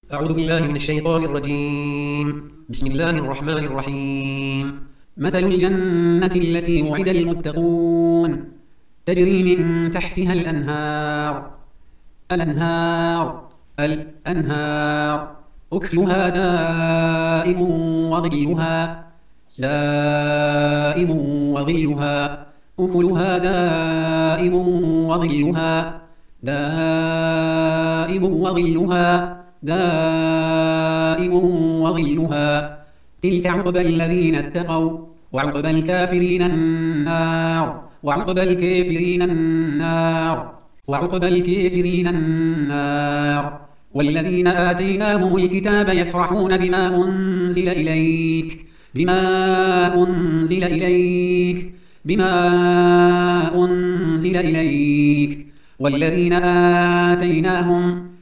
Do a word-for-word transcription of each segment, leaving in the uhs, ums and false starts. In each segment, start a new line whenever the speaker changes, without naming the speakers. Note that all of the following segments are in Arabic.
أعوذ بالله من الشيطان الرجيم. بسم الله الرحمن الرحيم. مثل الجنة التي وعد المتقون تجري من تحتها الأنهار الأنهار الأنهار أكلها دائم وظلها دائم وظلها أكلها دائم وظلها دائم وظلها دائم وظلها تلك عقبى الذين اتقوا وعقبى الكافرين النار وعقبى الكافرين النار وعقبى الكافرين النار والذين آتيناهم الكتاب يفرحون بما أنزل إليك بما أنزل إليك بما أنزل إليك والذين آتيناهم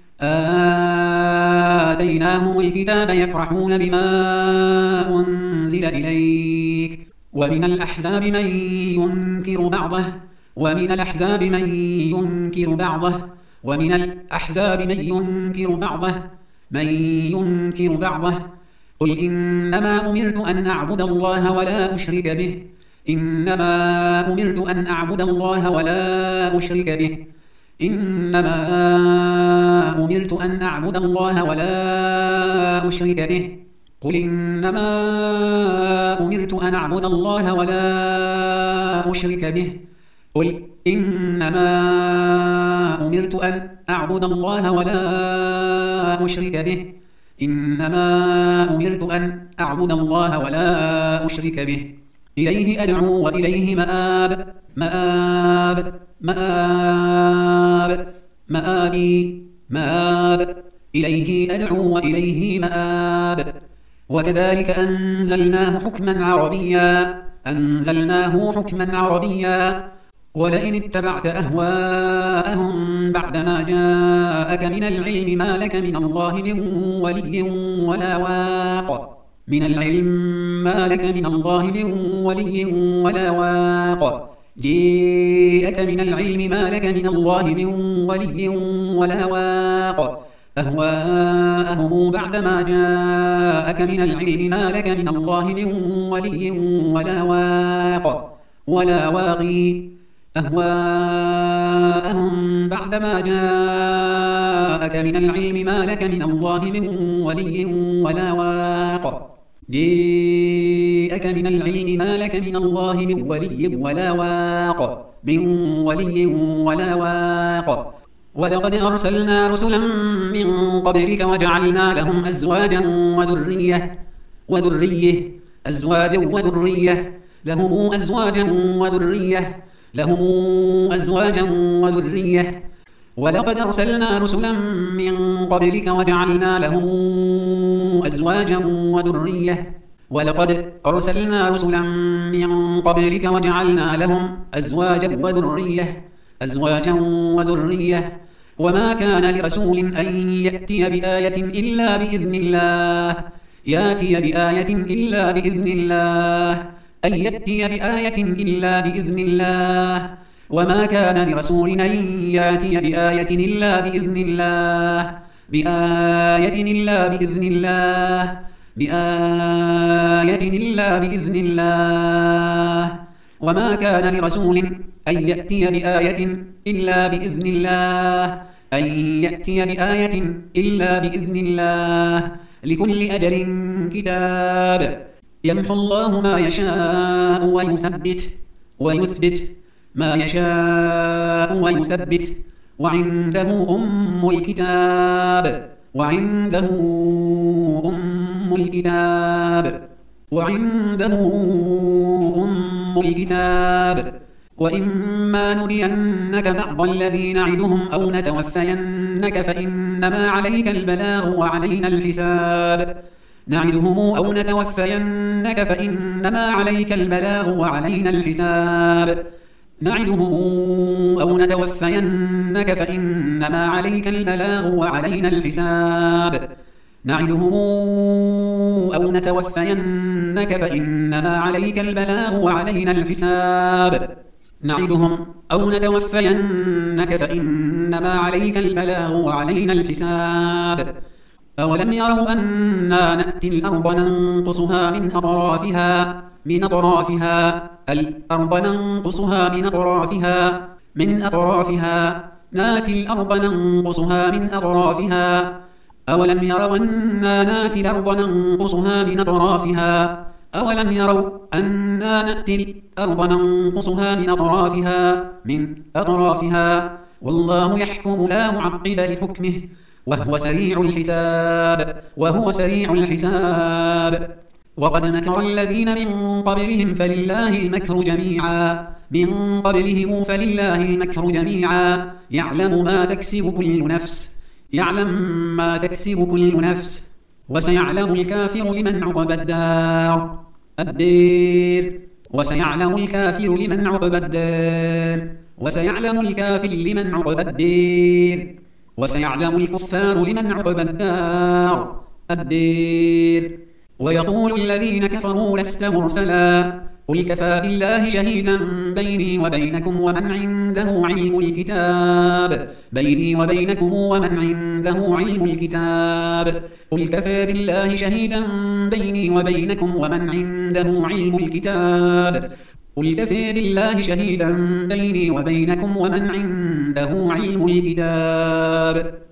آتيناهم الكتاب يفرحون بما أنزل إليك ومن الأحزاب من ينكر بعضه ومن الأحزاب من ينكر بعضه ومن الأحزاب من ينكر بعضه من ينكر بعضه قل إنما أمرت أن أعبد الله ولا أشرك به إنما أمرت أن أعبد الله ولا أشرك به إنما أمرت أن أعبد الله ولا أشرك به قل إنما أمرت أن أعبد الله ولا أشرك به قل إنما أمرت أن أعبد الله ولا أشرك به إنما أمرت أن أعبد الله ولا أشرك به إليه أدعو وإليه مآب مآب مآب مآبي مآب إليه أدعو وإليه مآب وكذلك أنزلناه حكما عربيا أنزلناه حكما عربيا ولئن اتبعت أهواءهم بعدما جاءك من العلم ما لك من الله من ولي ولا واق من العلم ما لك من الله من ولي ولا واق جاءك من العلم ما لك من الله من ولي ولا واق أهواءهم بعدما جاءك من العلم ما لك من الله من ولي ولا واق ولا واقي أهواءهم بعدما جاءك من العلم ما لك من الله من ولي ولا واق جاءك من العلم ما لك من الله من ولي ولا واق من ولي ولا واق ولقد أرسلنا رسلا من قبلك وجعلنا لهم أزواجا وذرية وذرية أزواجا وذرية لهم أزواجا وذرية لهم أزواجا وذرية ولقد أرسلنا رسلا من قبلك وجعلنا لهم أزواجا وذرية ولقد أرسلنا رسلا من قبلك وجعلنا لهم أزواجا وذرية أزواجا وذرية وما كان لرسول أن يأتي بآية إلا بإذن الله يأتي بآية إلا بإذن الله أن يأتي بآية إلا بإذن الله وما كان لرسول أن يأتي بآية إلا بإذن الله بآية إلا بإذن الله بآية إلا بإذن الله وما كان لرسول أن يأتي بآية إلا بإذن الله أن يأتي بآية إلا بإذن الله لكل أجل كتاب يمحو الله ما يشاء ويثبت ويثبت ما يشاء ويثبت وعنده أم الكتاب وعنده أم الكتاب وعنده أم الكتاب وإما نرينك بعض الذي نعدهم أو نتوفينك فإنما عليك البلاغ وعلينا الحساب نعدهم أو نتوفينك فإنما عليك البلاغ وعلينا الحساب نعدهم أو نتوفينك فإنما عليك البلاغ وعلينا الحساب نعدهم أو نتوفينك فإنما عليك البلاغ وعلينا الحساب نعدهم أو نتوفينك فإنما عليك البلاغ وعلينا الحساب أولم يروا أنا نأتي الأرض ننقصها من أطرافها من أطرافها الأرض ننقصها من أطرافها من أطرافها ناتي الأرض ننقصها من أطرافها أولم يروا أنا ناتي الأرض ننقصها من أطرافها أولم يروا أنا نأتي الأرض ننقصها من أطرافها من أطرافها والله يحكم لا معقب لحكمه وهو سريع الحساب وهو سريع الحساب وقد مكر الذين من قبلهم فلله المكر جميعا من قبلهم فلله المكر جميعا يعلم ما تكسب كل نفس يعلم ما تكسب كل نفس وسيعلم الكافر لمن عقبى الدار الدير وسيعلم الكافر لمن عقبى الدار وسيعلم الكافر لمن عقبى الدير وسيعلم الكفار لمن عقبى الدار الدير ويقول الذين كفروا لست مرسلا قل كفى بالله شهيدا بيني وبينكم ومن عنده علم الكتاب بيني وبينكم ومن عنده علم الكتاب قل كفى بالله شهيدا بيني وبينكم ومن عنده علم الكتاب قل كفى بالله شهيدا بيني وبينكم ومن عنده علم الكتاب